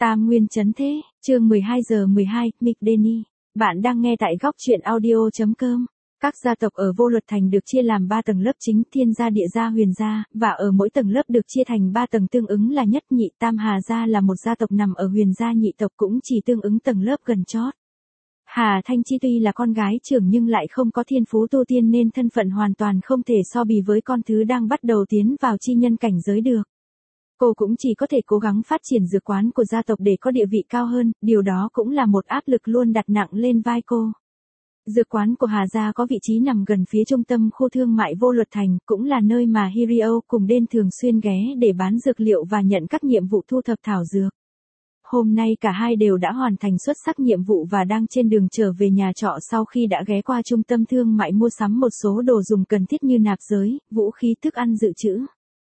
Tam Nguyên Chấn Thế, chương 12:12, McDenny. Bạn đang nghe tại góc truyện audio.com. Các gia tộc ở Vô Luật Thành được chia làm 3 tầng lớp chính: Thiên gia, Địa gia, Huyền gia, và ở mỗi tầng lớp được chia thành 3 tầng tương ứng là Nhất, Nhị, Tam. Hà gia là một gia tộc nằm ở Huyền gia, nhị tộc cũng chỉ tương ứng tầng lớp gần chót. Hà Thanh Chi tuy là con gái trưởng nhưng lại không có thiên phú tu tiên nên thân phận hoàn toàn không thể so bì với con thứ đang bắt đầu tiến vào chi nhân cảnh giới được. Cô cũng chỉ có thể cố gắng phát triển dược quán của gia tộc để có địa vị cao hơn, điều đó cũng là một áp lực luôn đặt nặng lên vai cô. Dược quán của Hà gia có vị trí nằm gần phía trung tâm khu thương mại Vô Luật Thành, cũng là nơi mà Hirio cùng Den thường xuyên ghé để bán dược liệu và nhận các nhiệm vụ thu thập thảo dược. Hôm nay cả hai đều đã hoàn thành xuất sắc nhiệm vụ và đang trên đường trở về nhà trọ sau khi đã ghé qua trung tâm thương mại mua sắm một số đồ dùng cần thiết như nạp giới, vũ khí, thức ăn dự trữ.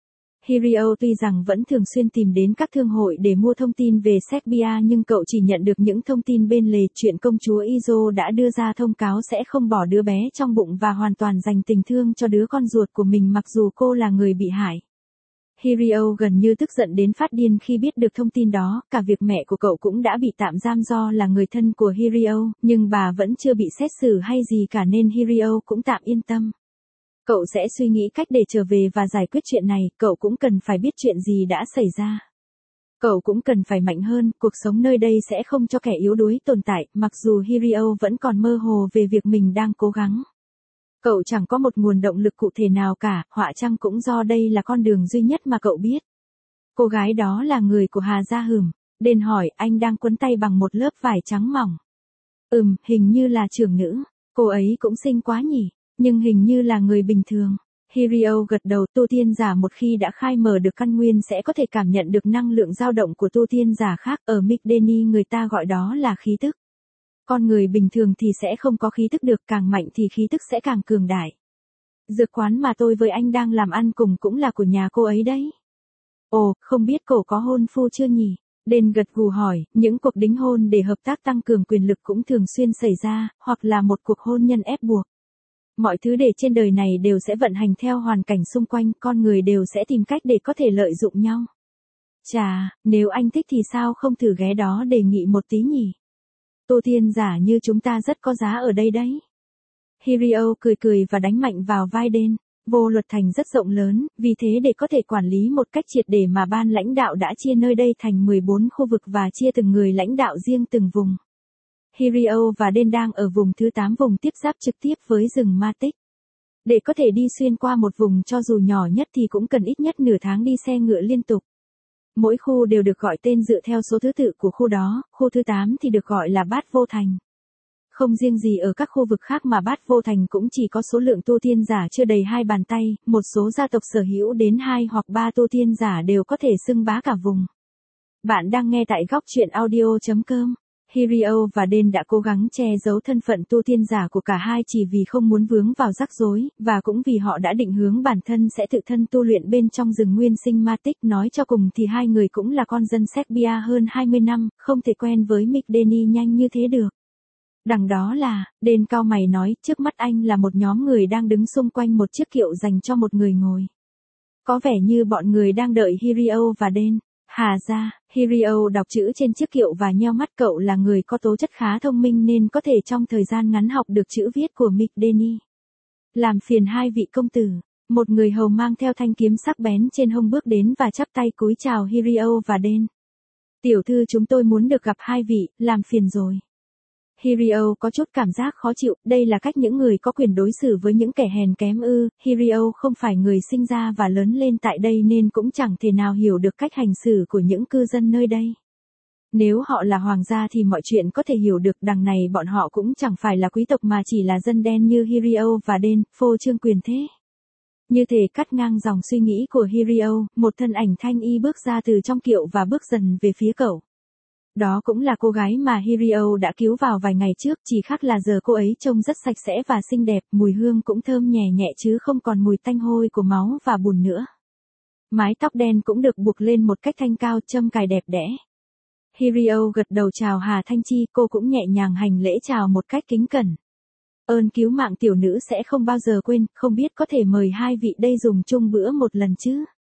Hirio tuy rằng vẫn thường xuyên tìm đến các thương hội để mua thông tin về Serbia nhưng cậu chỉ nhận được những thông tin bên lề chuyện công chúa Izo đã đưa ra thông cáo sẽ không bỏ đứa bé trong bụng và hoàn toàn dành tình thương cho đứa con ruột của mình mặc dù cô là người bị hại. Hirio gần như tức giận đến phát điên khi biết được thông tin đó, cả việc mẹ của cậu cũng đã bị tạm giam do là người thân của Hirio, nhưng bà vẫn chưa bị xét xử hay gì cả nên Hirio cũng tạm yên tâm. Cậu sẽ suy nghĩ cách để trở về và giải quyết chuyện này, cậu cũng cần phải biết chuyện gì đã xảy ra. Cậu cũng cần phải mạnh hơn, cuộc sống nơi đây sẽ không cho kẻ yếu đuối tồn tại, mặc dù Hirio vẫn còn mơ hồ về việc mình đang cố gắng. Cậu chẳng có một nguồn động lực cụ thể nào cả, họa chăng cũng do đây là con đường duy nhất mà cậu biết. Cô gái đó là người của Hà gia hửm. Den hỏi, anh đang quấn tay bằng một lớp vải trắng mỏng. Hình như là trưởng nữ. Cô ấy cũng xinh quá nhỉ. Nhưng hình như là người bình thường. Hirio gật đầu, tu tiên giả một khi đã khai mở được căn nguyên sẽ có thể cảm nhận được năng lượng dao động của tu tiên giả khác, ở McDenny người ta gọi đó là khí tức. Con người bình thường thì sẽ không có khí tức được, càng mạnh thì khí tức sẽ càng cường đại. Dược quán mà tôi với anh đang làm ăn cùng cũng là của nhà cô ấy đấy. Ồ, không biết cổ có hôn phu chưa nhỉ? Den gật gù hỏi, những cuộc đính hôn để hợp tác tăng cường quyền lực cũng thường xuyên xảy ra, hoặc là một cuộc hôn nhân ép buộc. Mọi thứ để trên đời này đều sẽ vận hành theo hoàn cảnh xung quanh, con người đều sẽ tìm cách để có thể lợi dụng nhau. Chà, nếu anh thích thì sao không thử ghé đó đề nghị một tí nhỉ? Tu tiên giả như chúng ta rất có giá ở đây đấy. Hirio cười cười và đánh mạnh vào vai Den. Vô Luật Thành rất rộng lớn, vì thế để có thể quản lý một cách triệt để mà ban lãnh đạo đã chia nơi đây thành 14 khu vực và chia từng người lãnh đạo riêng từng vùng. Hirio và Den đang ở vùng thứ 8, vùng tiếp giáp trực tiếp với rừng ma tích. Để có thể đi xuyên qua một vùng cho dù nhỏ nhất thì cũng cần ít nhất nửa tháng đi xe ngựa liên tục. Mỗi khu đều được gọi tên dựa theo số thứ tự của khu đó, khu thứ 8 thì được gọi là Bát Vô Thành. Không riêng gì ở các khu vực khác mà Bát Vô Thành cũng chỉ có số lượng tu tiên giả chưa đầy 2 bàn tay, một số gia tộc sở hữu đến 2 hoặc 3 tu tiên giả đều có thể xưng bá cả vùng. Bạn đang nghe tại góc truyện audio.com. Hirio và Den đã cố gắng che giấu thân phận tu tiên giả của cả hai chỉ vì không muốn vướng vào rắc rối, và cũng vì họ đã định hướng bản thân sẽ tự thân tu luyện bên trong rừng nguyên sinh ma tích. Nói cho cùng thì hai người cũng là con dân Serbia hơn 20 năm, không thể quen với McDenny nhanh như thế được. Đằng đó là, Den cau mày nói, trước mắt anh là một nhóm người đang đứng xung quanh một chiếc kiệu dành cho một người ngồi. Có vẻ như bọn người đang đợi Hirio và Den. Hà gia, Hirio đọc chữ trên chiếc kiệu và nheo mắt, cậu là người có tố chất khá thông minh nên có thể trong thời gian ngắn học được chữ viết của McDenny. Làm phiền hai vị công tử, một người hầu mang theo thanh kiếm sắc bén trên hông bước đến và chắp tay cúi chào Hirio và Den. Tiểu thư, chúng tôi muốn được gặp hai vị, làm phiền rồi. Hirio có chút cảm giác khó chịu, đây là cách những người có quyền đối xử với những kẻ hèn kém ư? Hirio không phải người sinh ra và lớn lên tại đây nên cũng chẳng thể nào hiểu được cách hành xử của những cư dân nơi đây. Nếu họ là hoàng gia thì mọi chuyện có thể hiểu được, đằng này bọn họ cũng chẳng phải là quý tộc mà chỉ là dân đen như Hirio và Den, phô trương quyền thế. Như thể cắt ngang dòng suy nghĩ của Hirio, một thân ảnh thanh y bước ra từ trong kiệu và bước dần về phía cậu. Đó cũng là cô gái mà Hirio đã cứu vào vài ngày trước, chỉ khác là giờ cô ấy trông rất sạch sẽ và xinh đẹp, mùi hương cũng thơm nhẹ nhẹ chứ không còn mùi tanh hôi của máu và bùn nữa. Mái tóc đen cũng được buộc lên một cách thanh cao, châm cài đẹp đẽ. Hirio gật đầu chào Hà Thanh Chi, cô cũng nhẹ nhàng hành lễ chào một cách kính cẩn. Ơn cứu mạng tiểu nữ sẽ không bao giờ quên, không biết có thể mời hai vị đây dùng chung bữa một lần chứ?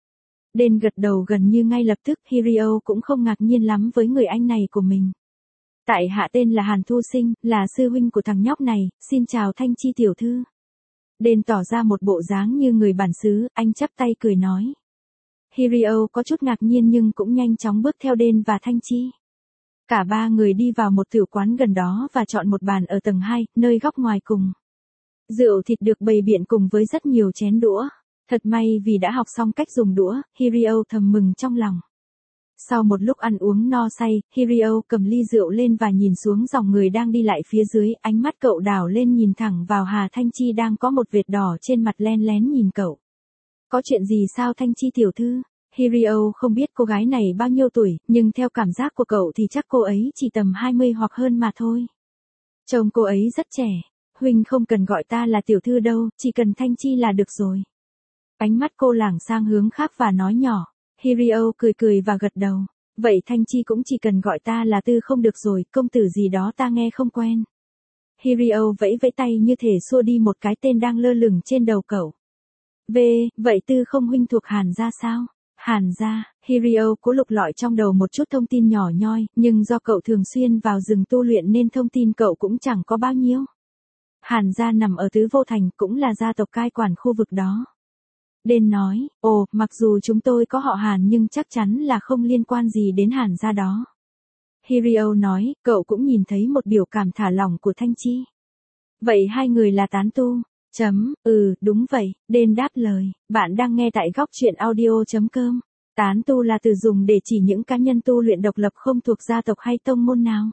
Đen gật đầu gần như ngay lập tức, Hirio cũng không ngạc nhiên lắm với người anh này của mình. Tại hạ tên là Hàn Thu Sinh, là sư huynh của thằng nhóc này, xin chào Thanh Chi tiểu thư. Đen tỏ ra một bộ dáng như người bản xứ, anh chắp tay cười nói. Hirio có chút ngạc nhiên nhưng cũng nhanh chóng bước theo Đen và Thanh Chi. Cả ba người đi vào một tiểu quán gần đó và chọn một bàn ở tầng 2, nơi góc ngoài cùng. Rượu thịt được bày biện cùng với rất nhiều chén đũa. Thật may vì đã học xong cách dùng đũa, Hirio thầm mừng trong lòng. Sau một lúc ăn uống no say, Hirio cầm ly rượu lên và nhìn xuống dòng người đang đi lại phía dưới, ánh mắt cậu đảo lên nhìn thẳng vào Hà Thanh Chi đang có một vệt đỏ trên mặt len lén nhìn cậu. Có chuyện gì sao Thanh Chi tiểu thư? Hirio không biết cô gái này bao nhiêu tuổi, nhưng theo cảm giác của cậu thì chắc cô ấy chỉ tầm 20 hoặc hơn mà thôi. Trông cô ấy rất trẻ. Huynh không cần gọi ta là tiểu thư đâu, chỉ cần Thanh Chi là được rồi. Ánh mắt cô lảng sang hướng khác và nói nhỏ. Hirio cười cười và gật đầu. Vậy Thanh Chi cũng chỉ cần gọi ta là Tư không được rồi, công tử gì đó ta nghe không quen. Hirio vẫy vẫy tay như thể xua đi một cái tên đang lơ lửng trên đầu cậu. Vậy Tư không huynh thuộc Hàn gia sao? Hàn gia, Hirio cố lục lọi trong đầu một chút thông tin nhỏ nhoi, nhưng do cậu thường xuyên vào rừng tu luyện nên thông tin cậu cũng chẳng có bao nhiêu. Hàn gia nằm ở Tứ Vô Thành, cũng là gia tộc cai quản khu vực đó. Đen nói, mặc dù chúng tôi có họ Hàn nhưng chắc chắn là không liên quan gì đến Hàn gia đó. Hirio nói, cậu cũng nhìn thấy một biểu cảm thả lỏng của Thanh Chi. Vậy hai người là tán tu? Đúng vậy, Đen đáp lời, bạn đang nghe tại góc truyện audio.com. Tán tu là từ dùng để chỉ những cá nhân tu luyện độc lập không thuộc gia tộc hay tông môn nào.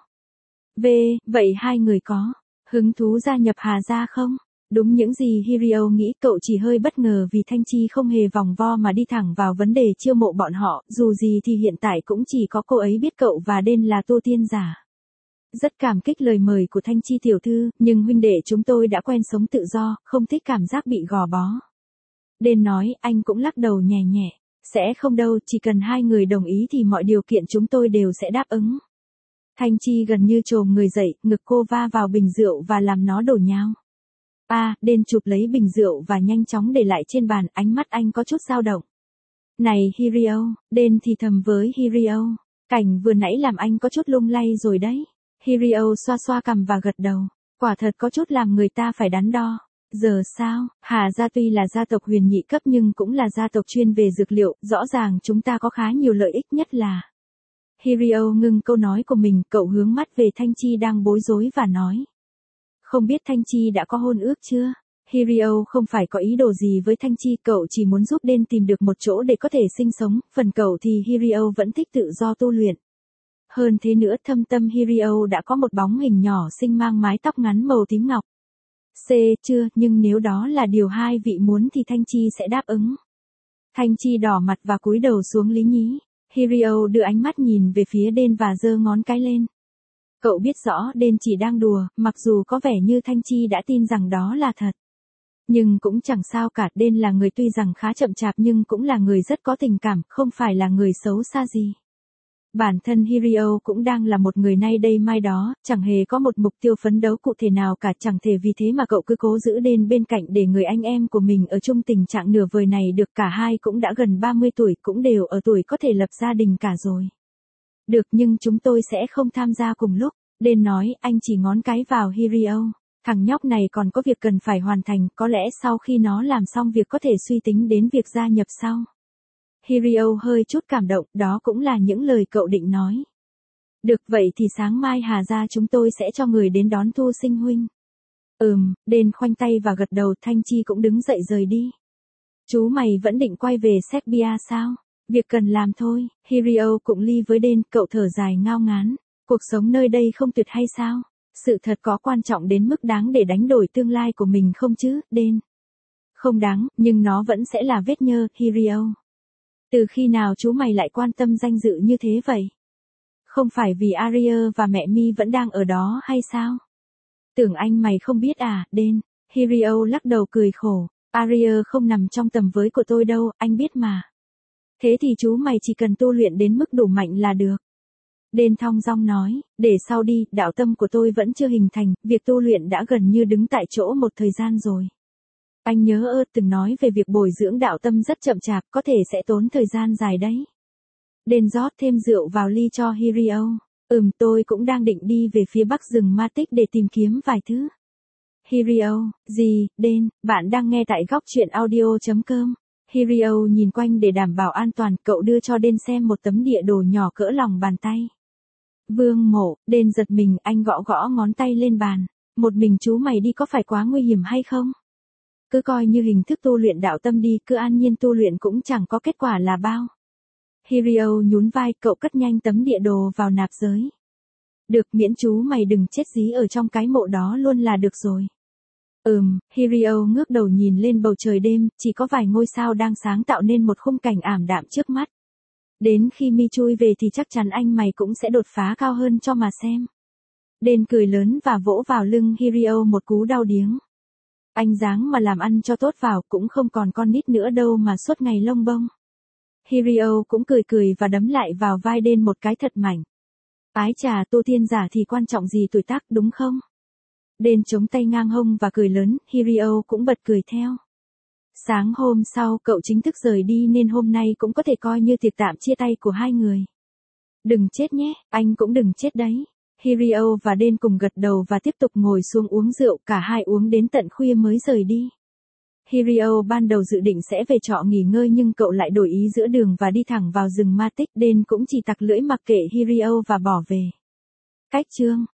Vậy hai người có hứng thú gia nhập Hà gia không? Đúng những gì Hirio nghĩ, cậu chỉ hơi bất ngờ vì Thanh Chi không hề vòng vo mà đi thẳng vào vấn đề chiêu mộ bọn họ, dù gì thì hiện tại cũng chỉ có cô ấy biết cậu và Đen là tu tiên giả. Rất cảm kích lời mời của Thanh Chi tiểu thư, nhưng huynh đệ chúng tôi đã quen sống tự do, không thích cảm giác bị gò bó. Đen nói, anh cũng lắc đầu nhẹ nhẹ. Sẽ không đâu, chỉ cần hai người đồng ý thì mọi điều kiện chúng tôi đều sẽ đáp ứng. Thanh Chi gần như chồm người dậy, ngực cô va vào bình rượu và làm nó đổ nhào. Đen chụp lấy bình rượu và nhanh chóng để lại trên bàn, ánh mắt anh có chút dao động. Này Hirio, Đen thì thầm với Hirio. Cảnh vừa nãy làm anh có chút lung lay rồi đấy. Hirio xoa xoa cằm và gật đầu. Quả thật có chút làm người ta phải đắn đo. Giờ sao? Hà gia tuy là gia tộc huyền nhị cấp nhưng cũng là gia tộc chuyên về dược liệu, rõ ràng chúng ta có khá nhiều lợi ích nhất là. Hirio ngưng câu nói của mình, cậu hướng mắt về Thanh Chi đang bối rối và nói. Không biết Thanh Chi đã có hôn ước chưa? Hirio không phải có ý đồ gì với Thanh Chi, cậu chỉ muốn giúp Đen tìm được một chỗ để có thể sinh sống, phần cậu thì Hirio vẫn thích tự do tu luyện. Hơn thế nữa, thâm tâm Hirio đã có một bóng hình nhỏ xinh mang mái tóc ngắn màu tím ngọc. Chưa, nhưng nếu đó là điều hai vị muốn thì Thanh Chi sẽ đáp ứng. Thanh Chi đỏ mặt và cúi đầu xuống lý nhí. Hirio đưa ánh mắt nhìn về phía Đen và giơ ngón cái lên. Cậu biết rõ Đen chỉ đang đùa, mặc dù có vẻ như Thanh Chi đã tin rằng đó là thật. Nhưng cũng chẳng sao cả, Đen là người tuy rằng khá chậm chạp nhưng cũng là người rất có tình cảm, không phải là người xấu xa gì. Bản thân Hirio cũng đang là một người nay đây mai đó, chẳng hề có một mục tiêu phấn đấu cụ thể nào cả, chẳng thể vì thế mà cậu cứ cố giữ Đen bên cạnh để người anh em của mình ở chung tình trạng nửa vời này được. Cả hai cũng đã gần 30 tuổi, cũng đều ở tuổi có thể lập gia đình cả rồi. Được, nhưng chúng tôi sẽ không tham gia cùng lúc. Đen nói, anh chỉ ngón cái vào Hirio. Thằng nhóc này còn có việc cần phải hoàn thành, có lẽ sau khi nó làm xong việc có thể suy tính đến việc gia nhập sau. Hirio hơi chút cảm động, đó cũng là những lời cậu định nói. Được, vậy thì sáng mai Hà gia chúng tôi sẽ cho người đến đón Thu Sinh huynh. Đen khoanh tay và gật đầu. Thanh Chi cũng đứng dậy rời đi. Chú mày vẫn định quay về Serbia sao? Việc cần làm thôi. Hirio cũng ly với Đen, cậu thở dài ngao ngán. Cuộc sống nơi đây không tuyệt hay sao? Sự thật có quan trọng đến mức đáng để đánh đổi tương lai của mình không chứ, Đen? Không đáng, nhưng nó vẫn sẽ là vết nhơ, Hirio. Từ khi nào chú mày lại quan tâm danh dự như thế vậy? Không phải vì Aria và mẹ Mi vẫn đang ở đó hay sao? Tưởng anh mày không biết à, Đen? Hirio lắc đầu cười khổ. Aria không nằm trong tầm với của tôi đâu, anh biết mà. Thế thì chú mày chỉ cần tu luyện đến mức đủ mạnh là được. Đen thong dong nói, để sau đi, đạo tâm của tôi vẫn chưa hình thành, việc tu luyện đã gần như đứng tại chỗ một thời gian rồi. Anh nhớ từng nói về việc bồi dưỡng đạo tâm rất chậm chạp, có thể sẽ tốn thời gian dài đấy. Đen rót thêm rượu vào ly cho Hirio. Tôi cũng đang định đi về phía bắc rừng ma tích để tìm kiếm vài thứ. Hirio, gì, Đen, bạn đang nghe tại góc truyện audio.com. Hirio nhìn quanh để đảm bảo an toàn, cậu đưa cho Đen xem một tấm địa đồ nhỏ cỡ lòng bàn tay. Vương mộ, Đen giật mình, anh gõ gõ ngón tay lên bàn. Một mình chú mày đi có phải quá nguy hiểm hay không? Cứ coi như hình thức tu luyện đạo tâm đi, cứ an nhiên tu luyện cũng chẳng có kết quả là bao. Hirio nhún vai, cậu cất nhanh tấm địa đồ vào nạp giới. Được, miễn chú mày đừng chết dí ở trong cái mộ đó luôn là được rồi. Hirio ngước đầu nhìn lên bầu trời đêm, chỉ có vài ngôi sao đang sáng tạo nên một khung cảnh ảm đạm trước mắt. Đến khi mi chui về thì chắc chắn anh mày cũng sẽ đột phá cao hơn cho mà xem. Đen cười lớn và vỗ vào lưng Hirio một cú đau điếng. Anh dáng mà làm ăn cho tốt vào, cũng không còn con nít nữa đâu mà suốt ngày lông bông. Hirio cũng cười và đấm lại vào vai Đen một cái thật mạnh. Ái chà, tu tiên giả thì quan trọng gì tuổi tác đúng không? Đen chống tay ngang hông và cười lớn, Hirio cũng bật cười theo. Sáng hôm sau cậu chính thức rời đi nên hôm nay cũng có thể coi như tiệc tạm chia tay của hai người. Đừng chết nhé, anh cũng đừng chết đấy. Hirio và Đen cùng gật đầu và tiếp tục ngồi xuống uống rượu, cả hai uống đến tận khuya mới rời đi. Hirio ban đầu dự định sẽ về trọ nghỉ ngơi nhưng cậu lại đổi ý giữa đường và đi thẳng vào rừng ma tích. Đen cũng chỉ tặc lưỡi mặc kệ Hirio và bỏ về. Cách chương